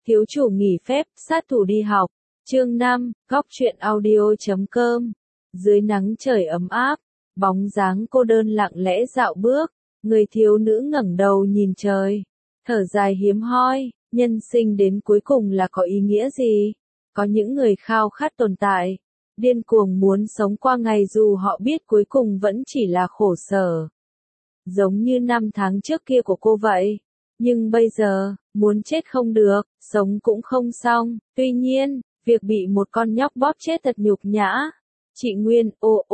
Thiếu chủ nghỉ phép, sát thủ đi học. Chương 5, góc truyện audio.com. Dưới nắng trời ấm áp, bóng dáng cô đơn lặng lẽ dạo bước, người thiếu nữ ngẩng đầu nhìn trời, thở dài hiếm hoi, nhân sinh đến cuối cùng là có ý nghĩa gì? Có những người khao khát tồn tại, điên cuồng muốn sống qua ngày dù họ biết cuối cùng vẫn chỉ là khổ sở. Giống như năm tháng trước kia của cô vậy. Nhưng bây giờ, muốn chết không được, sống cũng không xong. Tuy nhiên, việc bị một con nhóc bóp chết thật nhục nhã. Chị Nguyên,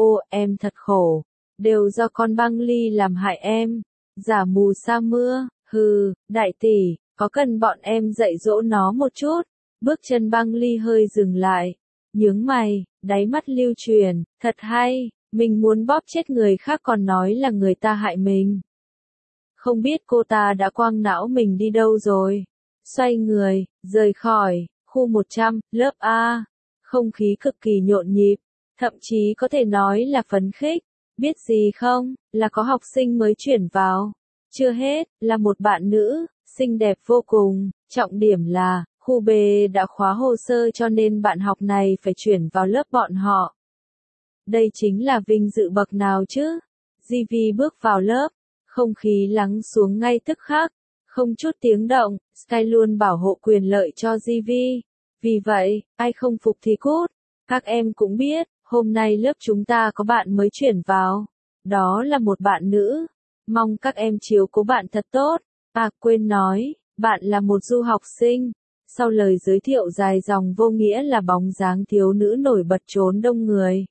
em thật khổ. Đều do con băng ly làm hại em. Giả mù sa mưa, hừ, đại tỷ, có cần bọn em dạy dỗ nó một chút. Bước chân băng ly hơi dừng lại. Nhướng mày, đáy mắt lưu truyền, thật hay, mình muốn bóp chết người khác còn nói là người ta hại mình. Không biết cô ta đã quăng não mình đi đâu rồi. Xoay người, rời khỏi, khu 100, lớp A. Không khí cực kỳ nhộn nhịp, thậm chí có thể nói là phấn khích. Biết gì không, là có học sinh mới chuyển vào. Chưa hết, là một bạn nữ, xinh đẹp vô cùng. Trọng điểm là, khu B đã khóa hồ sơ cho nên bạn học này phải chuyển vào lớp bọn họ. Đây chính là vinh dự bậc nào chứ? Givi bước vào lớp. Không khí lắng xuống ngay tức khắc, không chút tiếng động, Sky luôn bảo hộ quyền lợi cho Givi. Vì vậy, ai không phục thì cút. Các em cũng biết, hôm nay lớp chúng ta có bạn mới chuyển vào. Đó là một bạn nữ. Mong các em chiếu cố bạn thật tốt. À quên nói, bạn là một du học sinh. Sau lời giới thiệu dài dòng vô nghĩa là bóng dáng thiếu nữ nổi bật trốn đông người.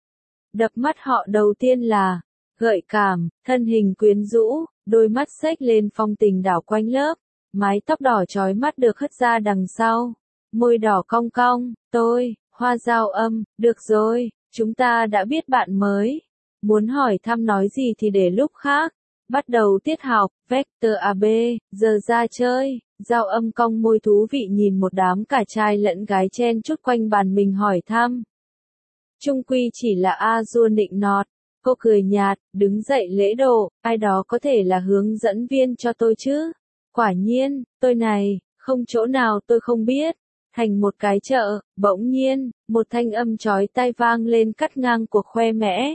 Đập mắt họ đầu tiên là gợi cảm, thân hình quyến rũ, đôi mắt xếch lên phong tình đảo quanh lớp, mái tóc đỏ chói mắt được hất ra đằng sau, môi đỏ cong cong, Hoa Dao Âm, được rồi, chúng ta đã biết bạn mới. Muốn hỏi thăm nói gì thì để lúc khác. Bắt đầu tiết học, vector AB, giờ ra chơi. Dao Âm cong môi thú vị nhìn một đám cả trai lẫn gái chen chúc quanh bàn mình hỏi thăm. Chung quy chỉ là A Dua nịnh nọt. Cô cười nhạt, đứng dậy lễ độ, ai đó có thể là hướng dẫn viên cho tôi chứ? Quả nhiên, tôi này, không chỗ nào tôi không biết. Thành một cái chợ, bỗng nhiên, một thanh âm chói tai vang lên cắt ngang cuộc khoe mẽ.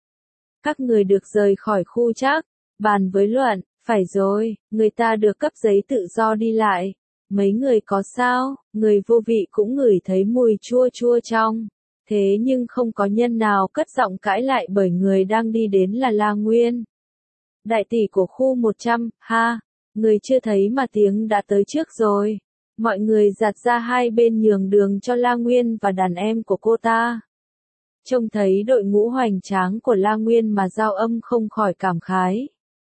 Các người được rời khỏi khu chắc, bàn với luận, phải rồi, người ta được cấp giấy tự do đi lại. Mấy người có sao, người vô vị cũng ngửi thấy mùi chua chua trong. Thế nhưng không có nhân nào cất giọng cãi lại bởi người đang đi đến là La Nguyên. Đại tỷ của khu 100, ha, người chưa thấy mà tiếng đã tới trước rồi. Mọi người giạt ra hai bên nhường đường cho La Nguyên và đàn em của cô ta. Trông thấy đội ngũ hoành tráng của La Nguyên mà Dao Âm không khỏi cảm khái.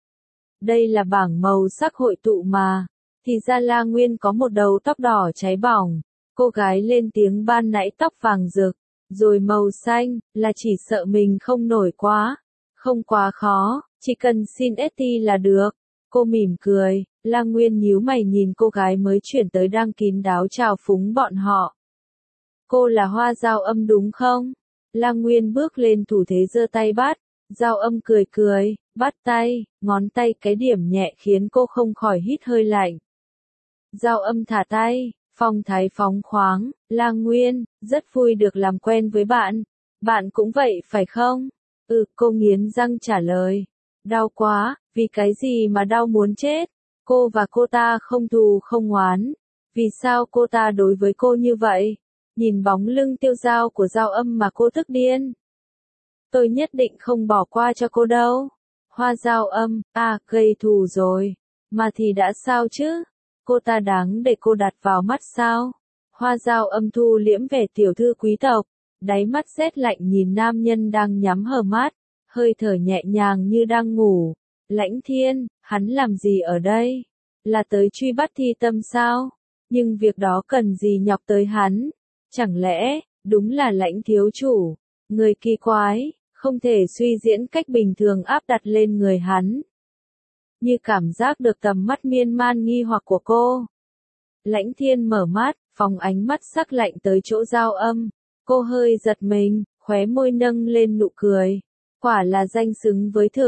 Đây là bảng màu sắc hội tụ mà. Thì ra La Nguyên có một đầu tóc đỏ cháy bỏng. Cô gái lên tiếng ban nãy tóc vàng rực. Rồi màu xanh, là chỉ sợ mình không nổi quá. Không quá khó, chỉ cần xin ST là được. Cô mỉm cười, La Nguyên nhíu mày nhìn cô gái mới chuyển tới đang kín đáo chào phúng bọn họ. Cô là Hoa Dao Âm đúng không? La Nguyên bước lên thủ thế giơ tay bắt. Dao Âm cười cười, bắt tay, ngón tay cái điểm nhẹ khiến cô không khỏi hít hơi lạnh. Dao Âm thả tay. Phong thái phóng khoáng, La Nguyên, rất vui được làm quen với bạn. Bạn cũng vậy phải không? Cô nghiến răng trả lời. Đau quá, vì cái gì mà đau muốn chết? Cô và cô ta không thù không oán. Vì sao cô ta đối với cô như vậy? Nhìn bóng lưng tiêu dao của Dao Âm mà cô tức điên. Tôi nhất định không bỏ qua cho cô đâu. Hoa Dao Âm, gây thù rồi. Mà thì đã sao chứ? Cô ta đáng để cô đặt vào mắt sao? Hoa Dao Âm thu liễm vẻ tiểu thư quý tộc, đáy mắt rét lạnh nhìn nam nhân đang nhắm hờ mắt, hơi thở nhẹ nhàng như đang ngủ. Lãnh Thiên, hắn làm gì ở đây? Là tới truy bắt Thi Tâm sao? Nhưng việc đó cần gì nhọc tới hắn? Chẳng lẽ, đúng là Lãnh thiếu chủ? Người kỳ quái, không thể suy diễn cách bình thường áp đặt lên người hắn. Như cảm giác được tầm mắt miên man nghi hoặc của cô. Lãnh Thiên mở mắt, phóng ánh mắt sắc lạnh tới chỗ Dao Âm. Cô hơi giật mình, khóe môi nâng lên nụ cười. Quả là danh xứng với thực.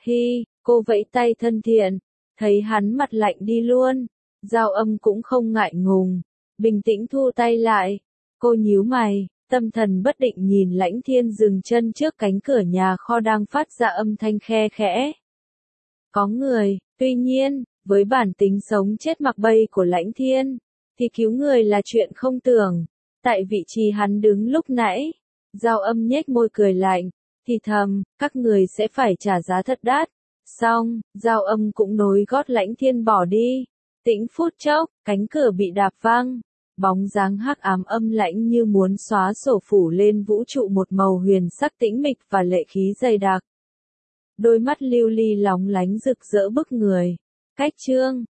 Cô vẫy tay thân thiện. Thấy hắn mặt lạnh đi luôn. Dao Âm cũng không ngại ngùng. Bình tĩnh thu tay lại. Cô nhíu mày, tâm thần bất định nhìn Lãnh Thiên dừng chân trước cánh cửa nhà kho đang phát ra âm thanh khe khẽ. Có người, tuy nhiên, với bản tính sống chết mặc bay của Lãnh Thiên, thì cứu người là chuyện không tưởng. Tại vị trí hắn đứng lúc nãy, Giao Âm nhếch môi cười lạnh, thì thầm, các người sẽ phải trả giá thật đắt. Xong, Giao Âm cũng nối gót Lãnh Thiên bỏ đi. Tĩnh phút chốc, cánh cửa bị đạp văng. Bóng dáng hắc ám âm lãnh như muốn xóa sổ phủ lên vũ trụ một màu huyền sắc tĩnh mịch và lệ khí dày đặc. Đôi mắt lưu ly lóng lánh rực rỡ bức người. Cách chương